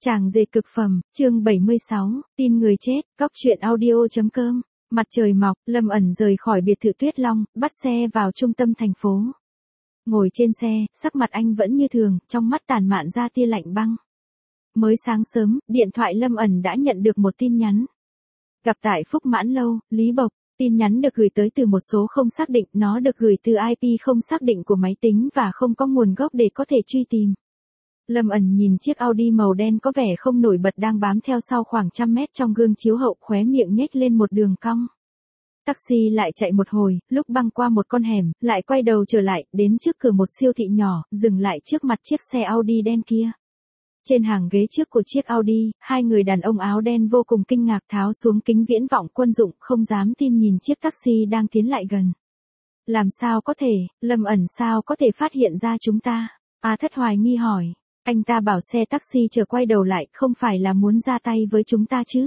Chàng dệt cực phẩm, chương 76, tin người chết, cóc truyện audio.com. Mặt trời mọc, Lâm ẩn rời khỏi biệt thự Tuyết Long, bắt xe vào trung tâm thành phố. Ngồi trên xe, sắc mặt anh vẫn như thường, trong mắt tàn mạn ra tia lạnh băng. Mới sáng sớm, điện thoại Lâm ẩn đã nhận được một tin nhắn. Gặp tại Phúc Mãn Lâu, Lý Bộc. Tin nhắn được gửi tới từ một số không xác định, nó được gửi từ IP không xác định của máy tính và không có nguồn gốc để có thể truy tìm. Lâm ẩn nhìn chiếc Audi màu đen có vẻ không nổi bật đang bám theo sau khoảng 100 mét trong gương chiếu hậu, khóe miệng nhếch lên một đường cong. Taxi lại chạy một hồi, lúc băng qua một con hẻm, lại quay đầu trở lại, đến trước cửa một siêu thị nhỏ, dừng lại trước mặt chiếc xe Audi đen kia. Trên hàng ghế trước của chiếc Audi, hai người đàn ông áo đen vô cùng kinh ngạc tháo xuống kính viễn vọng quân dụng, không dám tin nhìn chiếc taxi đang tiến lại gần. Làm sao có thể, Lâm ẩn sao có thể phát hiện ra chúng ta? A Thất hoài nghi hỏi. Anh ta bảo xe taxi chờ quay đầu lại, không phải là muốn ra tay với chúng ta chứ?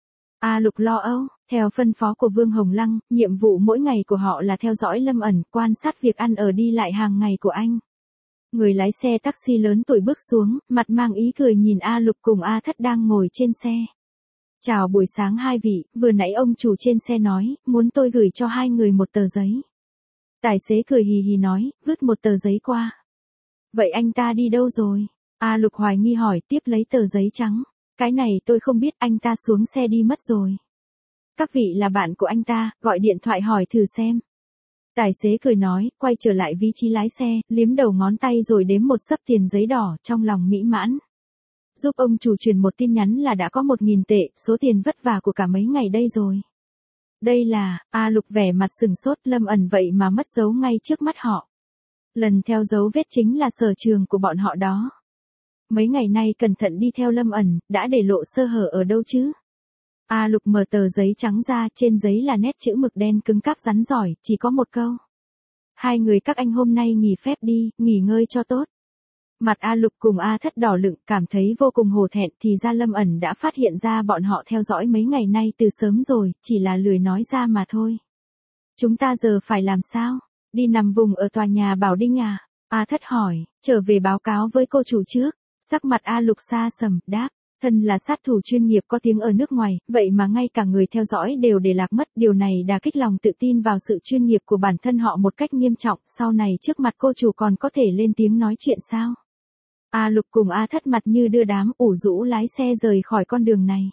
A Lục lo âu, theo phân phó của Vương Hồng Lăng, nhiệm vụ mỗi ngày của họ là theo dõi Lâm ẩn, quan sát việc ăn ở đi lại hàng ngày của anh. Người lái xe taxi lớn tuổi bước xuống, mặt mang ý cười nhìn A Lục cùng A Thất đang ngồi trên xe. Chào buổi sáng hai vị, vừa nãy ông chủ trên xe nói, muốn tôi gửi cho hai người một tờ giấy. Tài xế cười hì hì nói, vứt một tờ giấy qua. Vậy anh ta đi đâu rồi? A Lục hoài nghi hỏi, tiếp lấy tờ giấy trắng. Cái này tôi không biết, anh ta xuống xe đi mất rồi. Các vị là bạn của anh ta, gọi điện thoại hỏi thử xem. Tài xế cười nói, quay trở lại vị trí lái xe, liếm đầu ngón tay rồi đếm một xấp tiền giấy đỏ, trong lòng mỹ mãn. Giúp ông chủ truyền một tin nhắn là đã có 1.000 tệ, số tiền vất vả của cả mấy ngày đây rồi. Đây là, A Lục vẻ mặt sừng sốt, Lâm ẩn vậy mà mất dấu ngay trước mắt họ. Lần theo dấu vết chính là sở trường của bọn họ đó. Mấy ngày nay cẩn thận đi theo Lâm ẩn, đã để lộ sơ hở ở đâu chứ? A Lục mở tờ giấy trắng ra, trên giấy là nét chữ mực đen cứng cáp rắn giỏi, chỉ có một câu. Hai người các anh hôm nay nghỉ phép đi, nghỉ ngơi cho tốt. Mặt A Lục cùng A Thất đỏ lựng, cảm thấy vô cùng hổ thẹn, thì ra Lâm ẩn đã phát hiện ra bọn họ theo dõi mấy ngày nay từ sớm rồi, chỉ là lười nói ra mà thôi. Chúng ta giờ phải làm sao? Đi nằm vùng ở tòa nhà Bảo Đinh à? A Thất hỏi, trở về báo cáo với cô chủ trước. Sắc mặt A Lục xa sầm, đáp, thân là sát thủ chuyên nghiệp có tiếng ở nước ngoài, vậy mà ngay cả người theo dõi đều để lạc mất, điều này đả kích lòng tự tin vào sự chuyên nghiệp của bản thân họ một cách nghiêm trọng, sau này trước mặt cô chủ còn có thể lên tiếng nói chuyện sao? A Lục cùng A Thất mặt như đưa đám, ủ rũ lái xe rời khỏi con đường này.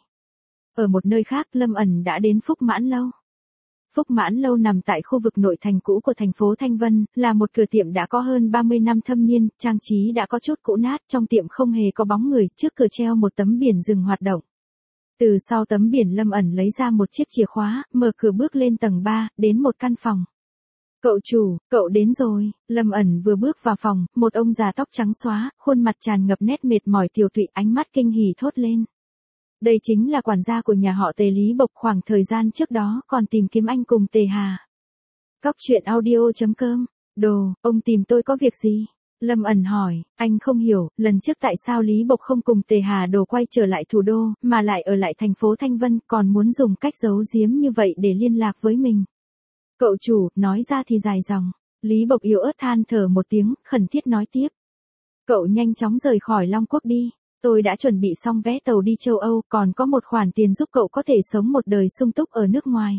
Ở một nơi khác, Lâm ẩn đã đến Phúc Mãn Lâu. Phúc Mãn Lâu nằm tại khu vực nội thành cũ của thành phố Thanh Vân, là một cửa tiệm đã có hơn 30 năm thâm niên, trang trí đã có chút cũ nát, trong tiệm không hề có bóng người, trước cửa treo một tấm biển dừng hoạt động. Từ sau tấm biển Lâm ẩn lấy ra một chiếc chìa khóa, mở cửa bước lên tầng 3, đến một căn phòng. Cậu chủ, cậu đến rồi. Lâm ẩn vừa bước vào phòng, một ông già tóc trắng xóa, khuôn mặt tràn ngập nét mệt mỏi tiều tụy, ánh mắt kinh hỉ thốt lên. Đây chính là quản gia của nhà họ Tề Lý Bộc, khoảng thời gian trước đó còn tìm kiếm anh cùng Tề Hà. Cóc truyện audio.com. Đồ, ông tìm tôi có việc gì? Lâm ẩn hỏi, anh không hiểu, lần trước tại sao Lý Bộc không cùng Tề Hà Đồ quay trở lại thủ đô, mà lại ở lại thành phố Thanh Vân, còn muốn dùng cách giấu giếm như vậy để liên lạc với mình. Cậu chủ, nói ra thì dài dòng. Lý Bộc yếu ớt than thở một tiếng, khẩn thiết nói tiếp. Cậu nhanh chóng rời khỏi Long Quốc đi. Tôi đã chuẩn bị xong vé tàu đi châu Âu, còn có một khoản tiền giúp cậu có thể sống một đời sung túc ở nước ngoài.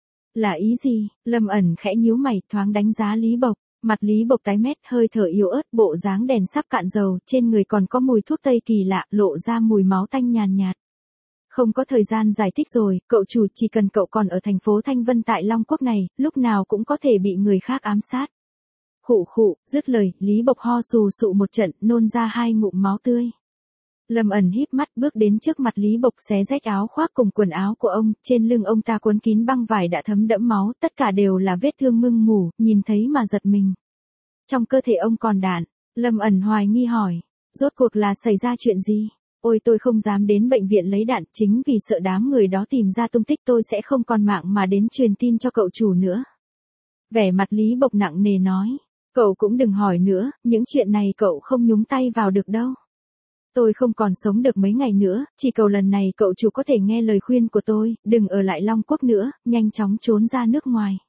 Là ý gì? Lâm ẩn khẽ nhíu mày, thoáng đánh giá Lý Bộc. Mặt Lý Bộc tái mét, hơi thở yếu ớt, bộ dáng đèn sắp cạn dầu, trên người còn có mùi thuốc tây kỳ lạ, lộ ra mùi máu tanh nhàn nhạt. Không có thời gian giải thích rồi, cậu chủ, chỉ cần cậu còn ở thành phố Thanh Vân tại Long Quốc này, lúc nào cũng có thể bị người khác ám sát. Khụ khụ, dứt lời, Lý Bộc ho sù sụ một trận, nôn ra 2 ngụm máu tươi. Lâm ẩn híp mắt bước đến trước mặt Lý Bộc, xé rách áo khoác cùng quần áo của ông, trên lưng ông ta cuốn kín băng vải đã thấm đẫm máu, tất cả đều là vết thương mưng mủ, nhìn thấy mà giật mình. Trong cơ thể ông còn đạn. Lâm ẩn hoài nghi hỏi, rốt cuộc là xảy ra chuyện gì? Ôi, tôi không dám đến bệnh viện lấy đạn, chính vì sợ đám người đó tìm ra tung tích tôi sẽ không còn mạng mà đến truyền tin cho cậu chủ nữa. Vẻ mặt Lý Bộc nặng nề nói, cậu cũng đừng hỏi nữa, những chuyện này cậu không nhúng tay vào được đâu. Tôi không còn sống được mấy ngày nữa, chỉ cầu lần này cậu chủ có thể nghe lời khuyên của tôi, đừng ở lại Long Quốc nữa, nhanh chóng trốn ra nước ngoài.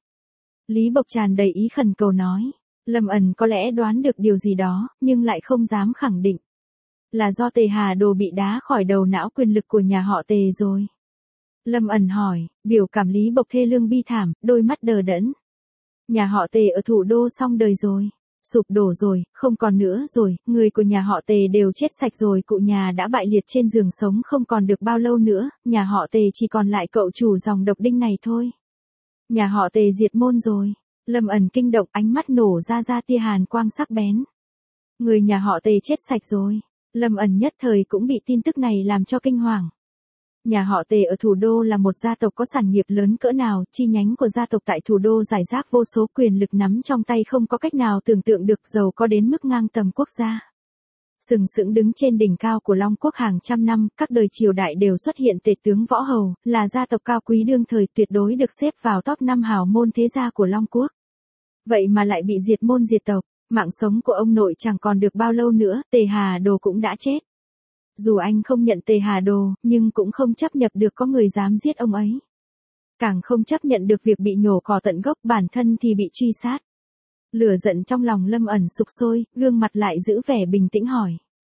Lý Bộc tràn đầy ý khẩn cầu nói. Lâm ẩn có lẽ đoán được điều gì đó, nhưng lại không dám khẳng định. Là do Tề Hà Đồ bị đá khỏi đầu não quyền lực của nhà họ Tề rồi. Lâm ẩn hỏi, biểu cảm Lý Bộc thê lương bi thảm, đôi mắt đờ đẫn. Nhà họ Tề ở thủ đô xong đời rồi. Sụp đổ rồi, không còn nữa rồi, người của nhà họ Tề đều chết sạch rồi, cụ nhà đã bại liệt trên giường sống không còn được bao lâu nữa, nhà họ Tề chỉ còn lại cậu chủ dòng độc đinh này thôi. Nhà họ Tề diệt môn rồi. Lâm ẩn kinh động, ánh mắt nổ ra tia hàn quang sắc bén. Người nhà họ Tề chết sạch rồi. Lâm ẩn nhất thời cũng bị tin tức này làm cho kinh hoàng. Nhà họ Tề ở thủ đô là một gia tộc có sản nghiệp lớn cỡ nào, chi nhánh của gia tộc tại thủ đô rải rác vô số, quyền lực nắm trong tay không có cách nào tưởng tượng được, giàu có đến mức ngang tầm quốc gia. Sừng sững đứng trên đỉnh cao của Long Quốc hàng trăm năm, các đời triều đại đều xuất hiện tể tướng võ hầu, là gia tộc cao quý đương thời, tuyệt đối được xếp vào top 5 hào môn thế gia của Long Quốc. Vậy mà lại bị diệt môn diệt tộc, mạng sống của ông nội chẳng còn được bao lâu nữa, Tề Hà Đồ cũng đã chết. Dù anh không nhận Tề Hà Đồ, nhưng cũng không chấp nhận được có người dám giết ông ấy. Càng không chấp nhận được việc bị nhổ cỏ tận gốc, bản thân thì bị truy sát. Lửa giận trong lòng Lâm ẩn sục sôi, gương mặt lại giữ vẻ bình tĩnh hỏi.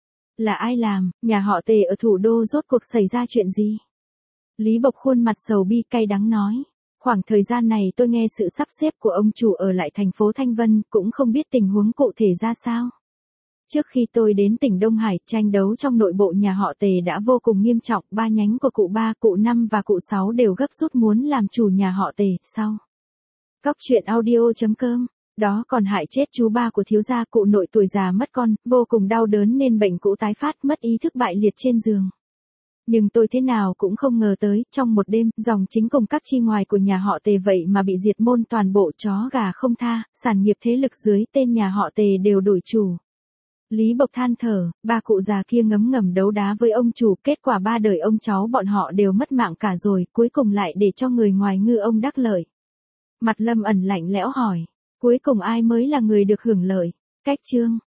Là ai làm, nhà họ Tề ở thủ đô rốt cuộc xảy ra chuyện gì? Lý Bộc khuôn mặt sầu bi cay đắng nói. Khoảng thời gian này tôi nghe sự sắp xếp của ông chủ ở lại thành phố Thanh Vân, cũng không biết tình huống cụ thể ra sao. Trước khi tôi đến tỉnh Đông Hải, tranh đấu trong nội bộ nhà họ Tề đã vô cùng nghiêm trọng, ba nhánh của cụ 3, cụ 5 và cụ 6 đều gấp rút muốn làm chủ nhà họ Tề. Sau Cóc truyện audio.com, đó còn hại chết chú ba của thiếu gia, cụ nội tuổi già mất con, vô cùng đau đớn nên bệnh cũ tái phát, mất ý thức bại liệt trên giường. Nhưng tôi thế nào cũng không ngờ tới, trong một đêm, dòng chính cùng các chi ngoài của nhà họ Tề vậy mà bị diệt môn toàn bộ, chó gà không tha, sản nghiệp thế lực dưới tên nhà họ Tề đều đổi chủ. Lý Bộc than thở, ba cụ già kia ngấm ngầm đấu đá với ông chủ, kết quả ba đời ông cháu bọn họ đều mất mạng cả rồi, cuối cùng lại để cho người ngoài ngư ông đắc lợi. Mặt Lâm ẩn lạnh lẽo hỏi, cuối cùng ai mới là người được hưởng lợi? Cách chương